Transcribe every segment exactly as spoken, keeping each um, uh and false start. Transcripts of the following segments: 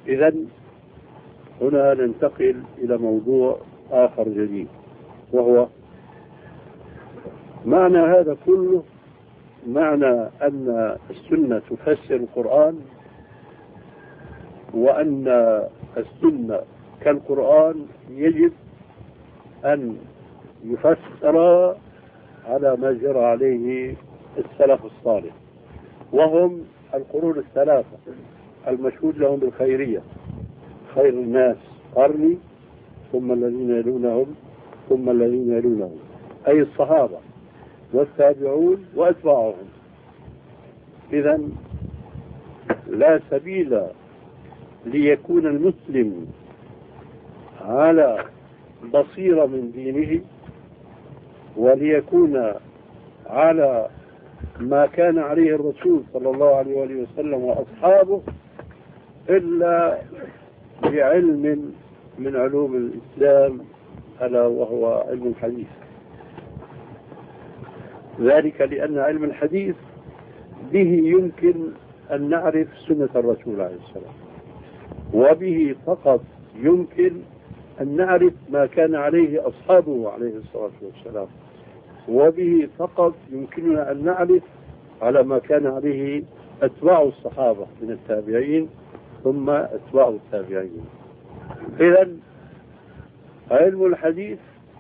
إذن هنا ننتقل إلى موضوع آخر جديد، وهو معنى هذا كله. معنى أن السنة تفسر القرآن، وأن السنة كالقرآن يجب أن يفسر على ما جرى عليه السلف الصالح، وهم القرون الثلاثة المشهود لهم بالخيرية: خير الناس قرني، ثم الذين يلونهم، ثم الذين يلونهم، أي الصحابة والتابعون وأتباعهم. إذن لا سبيل ليكون المسلم على بصيرة من دينه وليكون على ما كان عليه الرسول صلى الله عليه وآله وسلم وأصحابه إلا بعلم من علوم الإسلام، ألا وهو علم الحديث. ذلك لأن علم الحديث به يمكن أن نعرف سنة الرسول عليه السلام، وبه فقط يمكن أن نعرف ما كان عليه أصحابه عليه الصلاة والسلام، وبه فقط يمكننا أن نعرف على ما كان عليه أتباع الصحابة من التابعين ثم أتباع التابعين. إذن علم الحديث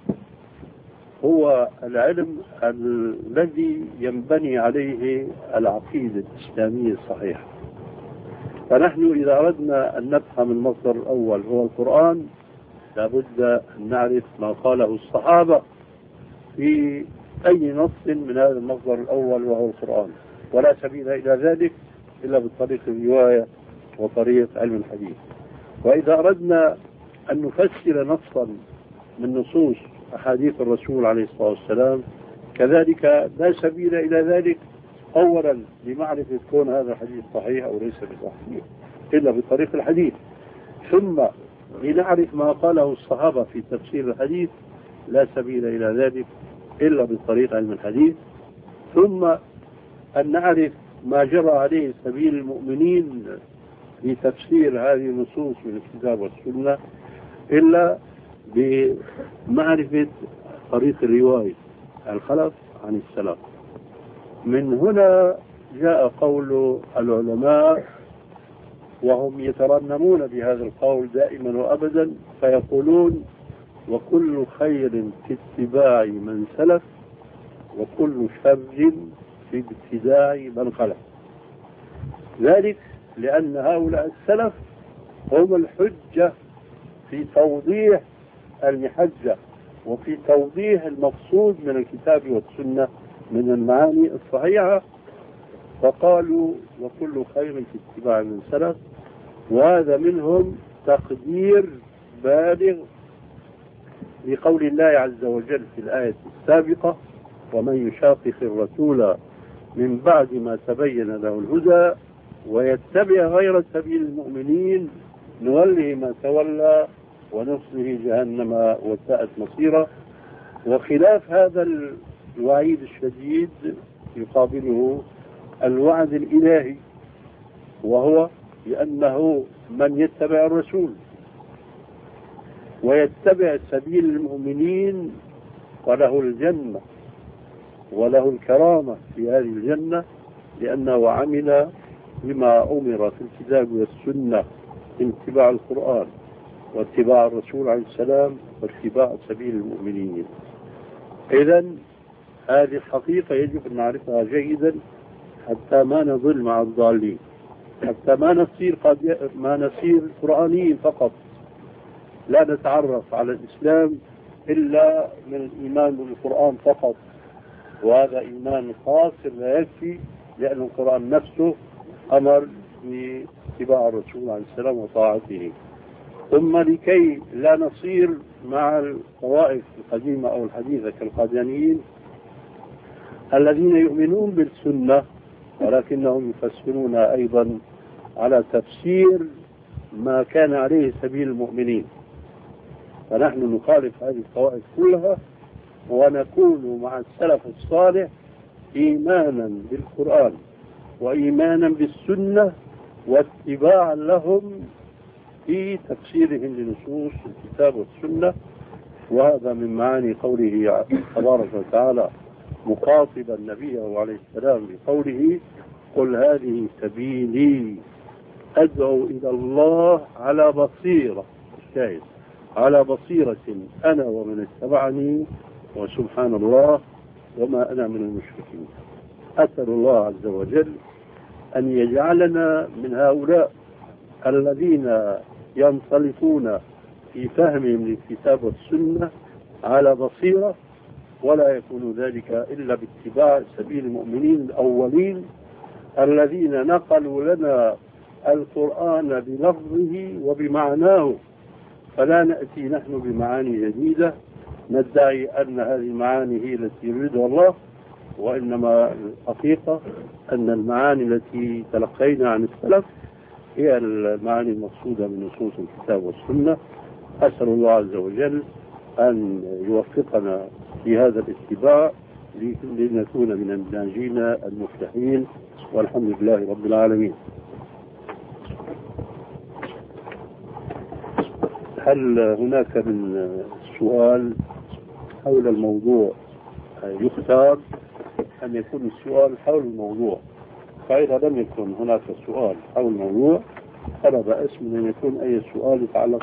هو العلم الذي ينبني عليه العقيدة الإسلامية الصحيحة. فنحن إذا أردنا أن نفهم المصدر الأول هو القرآن، لابد أن نعرف ما قاله الصحابة في أي نص من هذا المصدر الأول وهو القرآن، ولا سبيل إلى ذلك إلا بطريق الرواية وطريق علم الحديث. وإذا أردنا أن نفسر نصا من نصوص أحاديث الرسول عليه الصلاة والسلام، كذلك لا سبيل إلى ذلك أولا لمعرفة كون هذا الحديث صحيح أو ليس بصحيح إلا بطريق الحديث، ثم لنعرف ما قاله الصحابة في تفسير الحديث، لا سبيل إلى ذلك إلا بطريق علم الحديث، ثم أن نعرف ما جرى عليه سبيل المؤمنين في تفسير هذه النصوص من الكتاب والسنة إلا بمعرفة طريق الرواية الخلف عن السلف. من هنا جاء قول العلماء، وهم يترنمون بهذا القول دائما وأبدا، فيقولون: وكل خير في اتباع من سلف، وكل شر في ابتداع من خلف. ذلك لأن هؤلاء السلف هم الحجة في توضيح المحجة وفي توضيح المقصود من الكتاب والسنة من المعاني الصحيحة، فقالوا: وكل خير في اتباع من سلف. وهذا منهم تقدير بالغ لقول الله عز وجل في الآية السابقة: ومن يشاقق الرسول من بعد ما تبين له الهدى ويتبع غير سبيل المؤمنين نوله ما تولى ونصله جهنم وساءت مصيرا. وخلاف هذا الوعيد الشديد يقابله الوعد الإلهي، وهو بأنه من يتبع الرسول ويتبع سبيل المؤمنين فله الجنة وله الكرامة في هذه الجنة، لأنه عمل بما أمر في الكتاب والسنة من اتباع القرآن واتباع الرسول عليه السلام واتباع سبيل المؤمنين. إذن هذه الحقيقة يجب أن نعرفها جيدا حتى ما نضل مع الضالين، حتى ما نصير قد ما نصير قرآنيين فقط، لا نتعرف على الإسلام إلا من الإيمان بالقرآن فقط، وهذا إيمان قاصر لا يكفي، لأن القرآن نفسه أمر باتباع الرسول عليه السلام وطاعته. ثم لكي لا نصير مع الطوائف القديمة أو الحديثة كالقاديانيين الذين يؤمنون بالسنة ولكنهم يفسرون أيضا على تفسير ما كان عليه سبيل المؤمنين، فنحن نخالف هذه الطوائف كلها ونكون مع السلف الصالح إيمانا بالقرآن وإيمانا بالسنة واتباعا لهم في تفسيرهم لنصوص الكتاب والسنة. وهذا من معاني قوله تبارك وتعالى مخاطبا نبيه عليه السلام بقوله قل هذه سبيلي أدعو إلى الله على بصيرة، الشاهد على بصيرة أنا ومن اتبعني وسبحان الله وما أنا من المشركين. أسأل الله عز وجل أن يجعلنا من هؤلاء الذين ينطلقون في فهمهم للكتاب والسنة على بصيرة، ولا يكون ذلك إلا باتباع سبيل المؤمنين الأولين الذين نقلوا لنا القرآن بلفظه وبمعناه، فلا نأتي نحن بمعاني جديدة ندعي أن هذه المعاني هي التي يريدها الله، وإنما الحقيقة أن المعاني التي تلقينا عن السلف هي المعاني المقصودة من نصوص الكتاب والسنة. أسأل الله عز وجل أن يوفقنا في هذا الاتباع لنكون من الناجين المفلحين، والحمد لله رب العالمين. هل هناك من سؤال حول الموضوع؟ يختار أن يكون السؤال حول الموضوع، فإذا لم يكن هناك سؤال حول الموضوع فلا بأس من أن يكون أي سؤال يتعلق